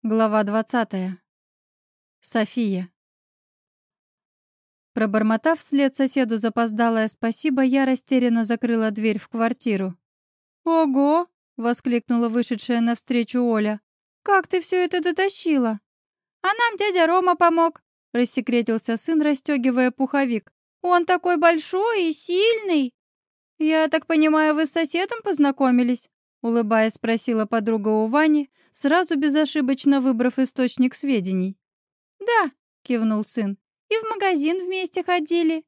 Глава 20. София. Пробормотав вслед соседу запоздалое спасибо, я растерянно закрыла дверь в квартиру. «Ого!» — воскликнула вышедшая навстречу Оля. «Как ты все это дотащила?» «А нам дядя Рома помог», — рассекретился сын, расстегивая пуховик. «Он такой большой и сильный!» «Я так понимаю, вы с соседом познакомились?» — улыбаясь, спросила подруга у Вани, сразу безошибочно выбрав источник сведений. «Да», — кивнул сын, — «и в магазин вместе ходили».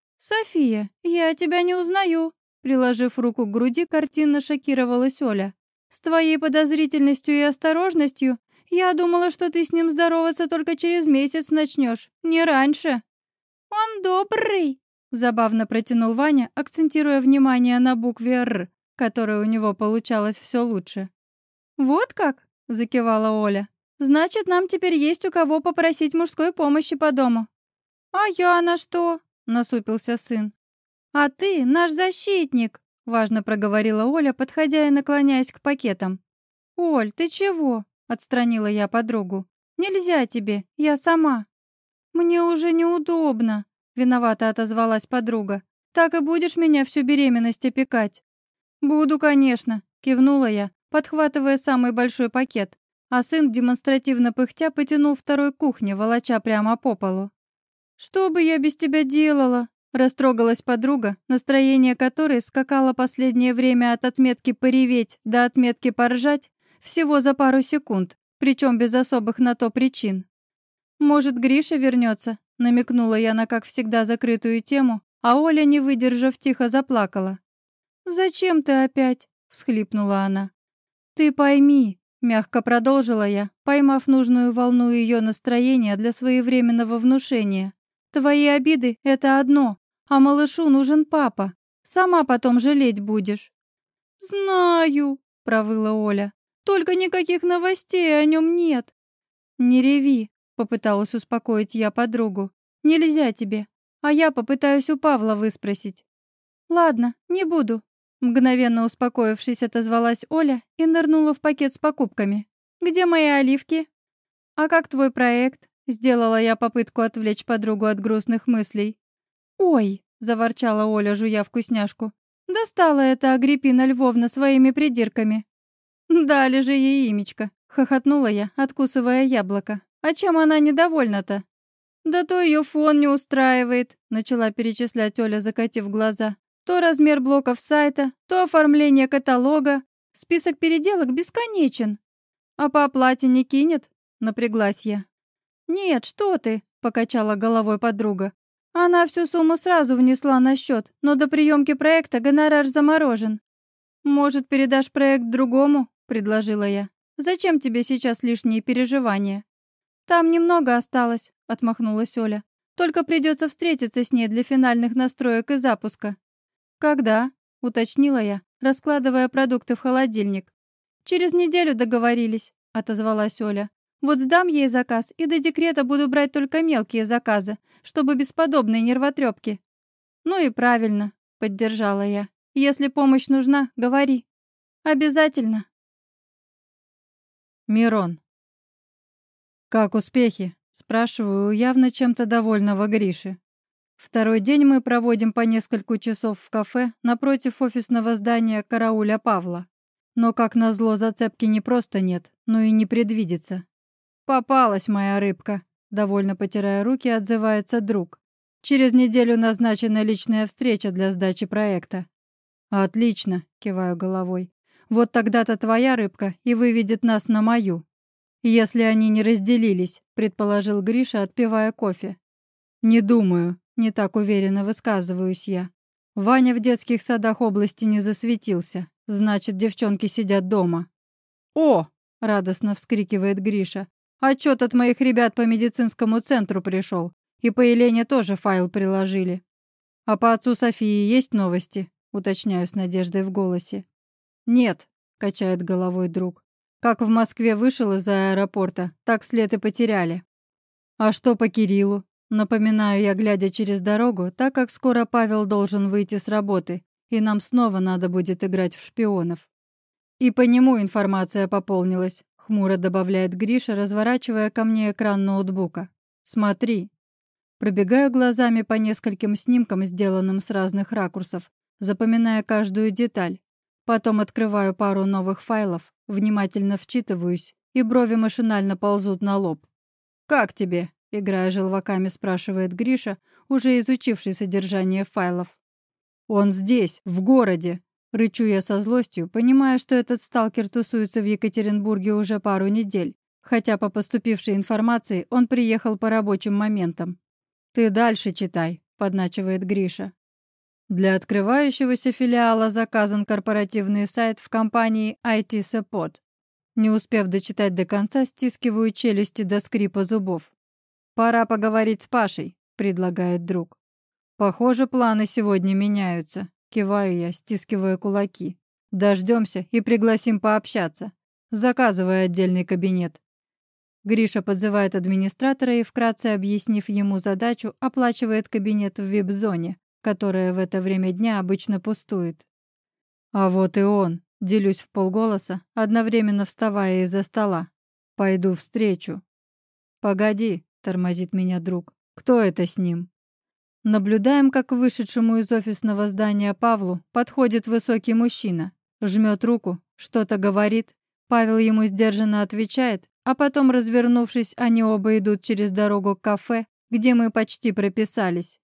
«София, я тебя не узнаю», — приложив руку к груди, картинно шокировалась Оля. «С твоей подозрительностью и осторожностью я думала, что ты с ним здороваться только через месяц начнешь, не раньше». «Он добрый», — забавно протянул Ваня, акцентируя внимание на букве «Р», которая у него получалась все лучше. «Вот как?» — закивала Оля. «Значит, нам теперь есть у кого попросить мужской помощи по дому». «А я на что?» — насупился сын. «А ты наш защитник», — важно проговорила Оля, подходя и наклоняясь к пакетам. «Оль, ты чего?» — отстранила я подругу. «Нельзя тебе, я сама». «Мне уже неудобно», — виновато отозвалась подруга. «Так и будешь меня всю беременность опекать?» «Буду, конечно», — кивнула я, подхватывая самый большой пакет, а сын, демонстративно пыхтя, потянул второй к кухне, волоча прямо по полу. «Что бы я без тебя делала?» — растрогалась подруга, настроение которой скакало последнее время от отметки «пореветь» до отметки «поржать» всего за пару секунд, причем без особых на то причин. «Может, Гриша вернется?» — намекнула я на, как всегда, закрытую тему, а Оля, не выдержав, тихо заплакала. «Зачем ты опять?» — всхлипнула она. «Ты пойми», — мягко продолжила я, поймав нужную волну ее настроения для своевременного внушения. «Твои обиды — это одно, а малышу нужен папа. Сама потом жалеть будешь». «Знаю», — провыла Оля. «Только никаких новостей о нем нет». «Не реви», — попыталась успокоить я подругу. «Нельзя тебе, а я попытаюсь у Павла выспросить». «Ладно, не буду», — мгновенно успокоившись, отозвалась Оля и нырнула в пакет с покупками. «Где мои оливки?» «А как твой проект?» — сделала я попытку отвлечь подругу от грустных мыслей. «Ой!» — заворчала Оля, жуя вкусняшку. «Достала это Агриппина Львовна своими придирками». «Дали же ей имечко», — хохотнула я, откусывая яблоко. «А чем она недовольна-то?» «Да то ее фон не устраивает», — начала перечислять Оля, закатив глаза. «То размер блоков сайта, то оформление каталога. Список переделок бесконечен». «А по оплате не кинет?» — напряглась я. «Нет, что ты», — покачала головой подруга. «Она всю сумму сразу внесла на счет, но до приемки проекта гонорар заморожен». «Может, передашь проект другому?» — предложила я. «Зачем тебе сейчас лишние переживания?» «Там немного осталось», — отмахнулась Оля. «Только придется встретиться с ней для финальных настроек и запуска». «Когда?» — уточнила я, раскладывая продукты в холодильник. «Через неделю договорились», — отозвалась Оля. «Вот сдам ей заказ, и до декрета буду брать только мелкие заказы, чтобы без подобной нервотрепки». «Ну и правильно», — поддержала я. «Если помощь нужна, говори». «Обязательно». Мирон. «Как успехи?» — спрашиваю у явно чем-то довольного Гриши. Второй день мы проводим по несколько часов в кафе напротив офисного здания карауля Павла. Но, как назло, зацепки не просто нет, но и не предвидится. «Попалась моя рыбка», — довольно потирая руки, отзывается друг. «Через неделю назначена личная встреча для сдачи проекта». «Отлично», — киваю головой. «Вот тогда-то твоя рыбка и выведет нас на мою». «Если они не разделились», — предположил Гриша, отпивая кофе. «Не думаю», — не так уверенно высказываюсь я. «Ваня в детских садах области не засветился, значит, девчонки сидят дома». «О!» — радостно вскрикивает Гриша. «Отчет от моих ребят по медицинскому центру пришел, и по Елене тоже файл приложили». «А по отцу Софии есть новости?» — уточняю с надеждой в голосе. «Нет», — качает головой друг. «Как в Москве вышел из аэропорта, так след и потеряли». «А что по Кириллу?» Напоминаю я, глядя через дорогу, так как скоро Павел должен выйти с работы, и нам снова надо будет играть в шпионов. «И по нему информация пополнилась», — хмуро добавляет Гриша, разворачивая ко мне экран ноутбука. «Смотри». Пробегаю глазами по нескольким снимкам, сделанным с разных ракурсов, запоминая каждую деталь. Потом открываю пару новых файлов, внимательно вчитываюсь, и брови машинально ползут на лоб. «Как тебе?» — играя желваками, спрашивает Гриша, уже изучивший содержание файлов. «Он здесь, в городе!» — рычу я со злостью, понимая, что этот сталкер тусуется в Екатеринбурге уже пару недель, хотя по поступившей информации он приехал по рабочим моментам. «Ты дальше читай», — подначивает Гриша. Для открывающегося филиала заказан корпоративный сайт в компании IT Support. Не успев дочитать до конца, стискиваю челюсти до скрипа зубов. «Пора поговорить с Пашей», — предлагает друг. «Похоже, планы сегодня меняются», — киваю я, стискивая кулаки. «Дождемся и пригласим пообщаться. Заказывай отдельный кабинет». Гриша подзывает администратора и, вкратце объяснив ему задачу, оплачивает кабинет в вип-зоне, которая в это время дня обычно пустует. «А вот и он», — делюсь вполголоса, одновременно вставая из-за стола. «Пойду встречу». «Погоди», — тормозит меня друг. «Кто это с ним?» Наблюдаем, как к вышедшему из офисного здания Павлу подходит высокий мужчина, жмет руку, что-то говорит. Павел ему сдержанно отвечает, а потом, развернувшись, они оба идут через дорогу к кафе, где мы почти прописались.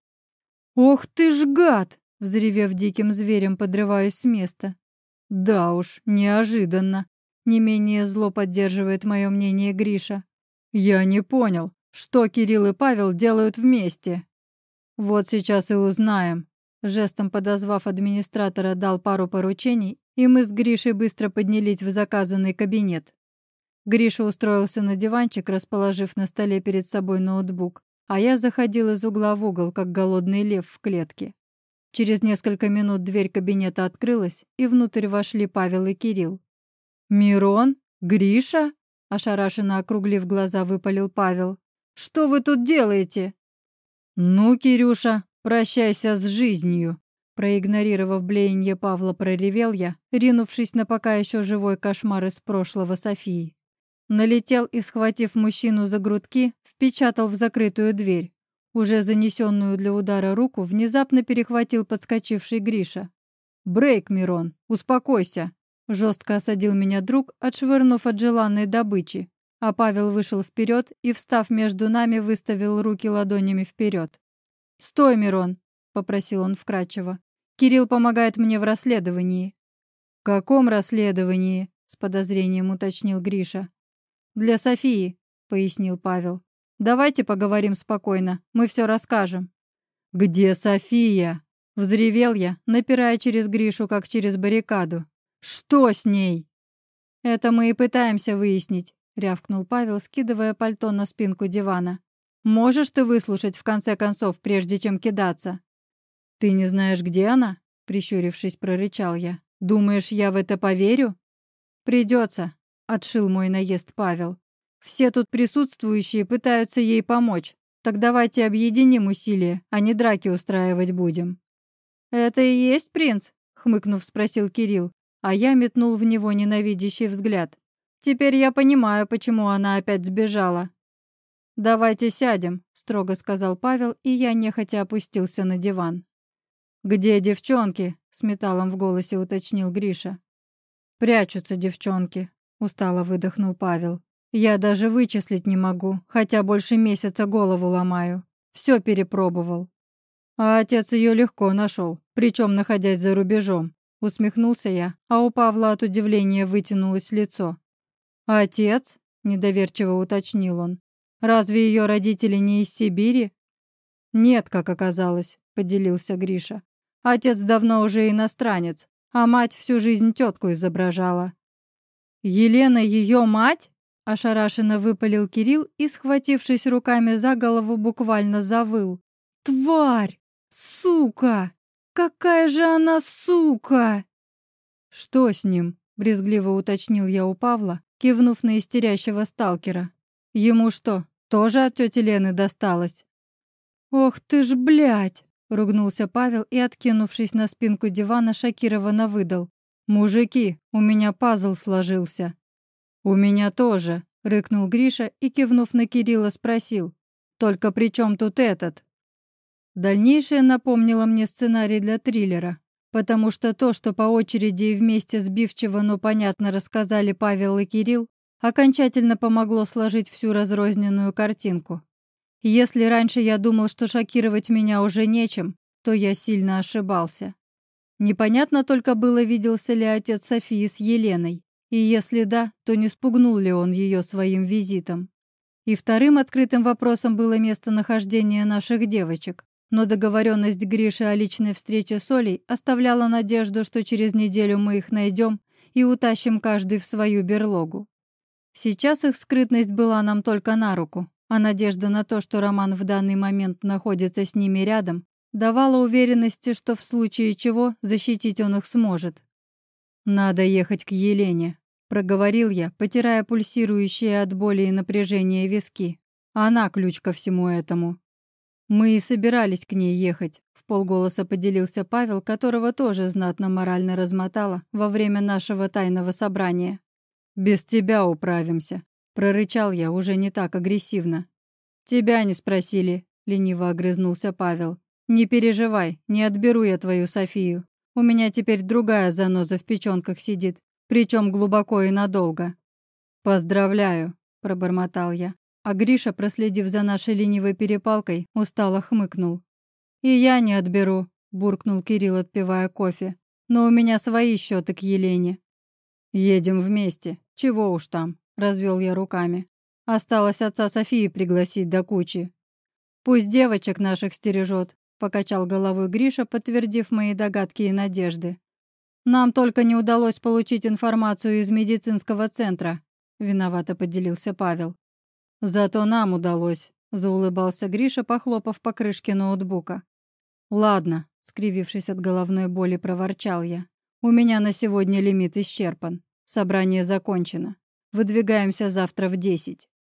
«Ох ты ж гад!» — взревев диким зверем, подрываюсь с места. «Да уж, неожиданно!» — не менее зло поддерживает мое мнение Гриша. «Я не понял, что Кирилл и Павел делают вместе?» «Вот сейчас и узнаем». Жестом подозвав администратора, дал пару поручений, и мы с Гришей быстро поднялись в заказанный кабинет. Гриша устроился на диванчик, расположив на столе перед собой ноутбук, а я заходил из угла в угол, как голодный лев в клетке. Через несколько минут дверь кабинета открылась, и внутрь вошли Павел и Кирилл. «Мирон? Гриша?» – ошарашенно округлив глаза, выпалил Павел. «Что вы тут делаете?» «Ну, Кирюша, прощайся с жизнью!» Проигнорировав блеяние Павла, проревел я, ринувшись на пока еще живой кошмар из прошлого Софии. Налетел и, схватив мужчину за грудки, впечатал в закрытую дверь. Уже занесенную для удара руку внезапно перехватил подскочивший Гриша. «Брейк, Мирон, успокойся!» Жестко осадил меня друг, отшвырнув от желанной добычи. А Павел вышел вперед и, встав между нами, выставил руки ладонями вперед. «Стой, Мирон!» — попросил он вкратчиво. «Кирилл помогает мне в расследовании». «В каком расследовании?» — с подозрением уточнил Гриша. «Для Софии», — пояснил Павел. «Давайте поговорим спокойно, мы все расскажем». «Где София?» — взревел я, напирая через Гришу, как через баррикаду. «Что с ней?» «Это мы и пытаемся выяснить», — рявкнул Павел, скидывая пальто на спинку дивана. «Можешь ты выслушать в конце концов, прежде чем кидаться?» «Ты не знаешь, где она?» — прищурившись, прорычал я. «Думаешь, я в это поверю?» «Придется», — отшил мой наезд Павел. «Все тут присутствующие пытаются ей помочь. Так давайте объединим усилия, а не драки устраивать будем». «Это и есть принц?» — хмыкнув, спросил Кирилл, а я метнул в него ненавидящий взгляд. «Теперь я понимаю, почему она опять сбежала». «Давайте сядем», — строго сказал Павел, и я нехотя опустился на диван. «Где девчонки?» — с металлом в голосе уточнил Гриша. «Прячутся девчонки», — устало выдохнул Павел. «Я даже вычислить не могу, хотя больше месяца голову ломаю. Все перепробовал». «А отец ее легко нашел, причем находясь за рубежом», — усмехнулся я, а у Павла от удивления вытянулось лицо. «Отец?» — недоверчиво уточнил он. «Разве ее родители не из Сибири?» «Нет, как оказалось», — поделился Гриша. «Отец давно уже иностранец, а мать всю жизнь тетку изображала». «Елена ее мать?» — ошарашенно выпалил Кирилл и, схватившись руками за голову, буквально завыл. «Тварь! Сука! Какая же она сука!» «Что с ним?» — брезгливо уточнил я у Павла, кивнув на истерящего сталкера. «Ему что, тоже от тети Лены досталось?» «Ох ты ж, блядь!» — ругнулся Павел и, откинувшись на спинку дивана, шокированно выдал. «Мужики, у меня пазл сложился». «У меня тоже», — рыкнул Гриша и, кивнув на Кирилла, спросил. «Только при чем тут этот?» Дальнейшее напомнило мне сценарий для триллера, потому что то, что по очереди и вместе сбивчиво, но понятно рассказали Павел и Кирилл, окончательно помогло сложить всю разрозненную картинку. Если раньше я думал, что шокировать меня уже нечем, то я сильно ошибался. Непонятно только было, виделся ли отец Софии с Еленой, и если да, то не спугнул ли он ее своим визитом. И вторым открытым вопросом было местонахождение наших девочек, но договоренность Гриши о личной встрече с Олей оставляла надежду, что через неделю мы их найдем и утащим каждый в свою берлогу. Сейчас их скрытность была нам только на руку, а надежда на то, что Роман в данный момент находится с ними рядом, давала уверенности, что в случае чего защитить он их сможет. «Надо ехать к Елене», — проговорил я, потирая пульсирующие от боли и напряжения виски. «Она ключ ко всему этому». «Мы и собирались к ней ехать», — вполголоса поделился Павел, которого тоже знатно морально размотало во время нашего тайного собрания. «Без тебя управимся», — прорычал я уже не так агрессивно. «Тебя не спросили», — лениво огрызнулся Павел. «Не переживай, не отберу я твою Софию. У меня теперь другая заноза в печёнках сидит, причём глубоко и надолго». «Поздравляю», — пробормотал я. А Гриша, проследив за нашей ленивой перепалкой, устало хмыкнул. «И я не отберу», — буркнул Кирилл, отпивая кофе. «Но у меня свои счёты к Елене». «Едем вместе. Чего уж там», — развел я руками. «Осталось отца Софии пригласить до кучи». «Пусть девочек наших стережет», — покачал головой Гриша, подтвердив мои догадки и надежды. «Нам только не удалось получить информацию из медицинского центра», — виновато поделился Павел. «Зато нам удалось», — заулыбался Гриша, похлопав по крышке ноутбука. «Ладно», — скривившись от головной боли, проворчал я. «У меня на сегодня лимит исчерпан. Собрание закончено. Выдвигаемся завтра в 10».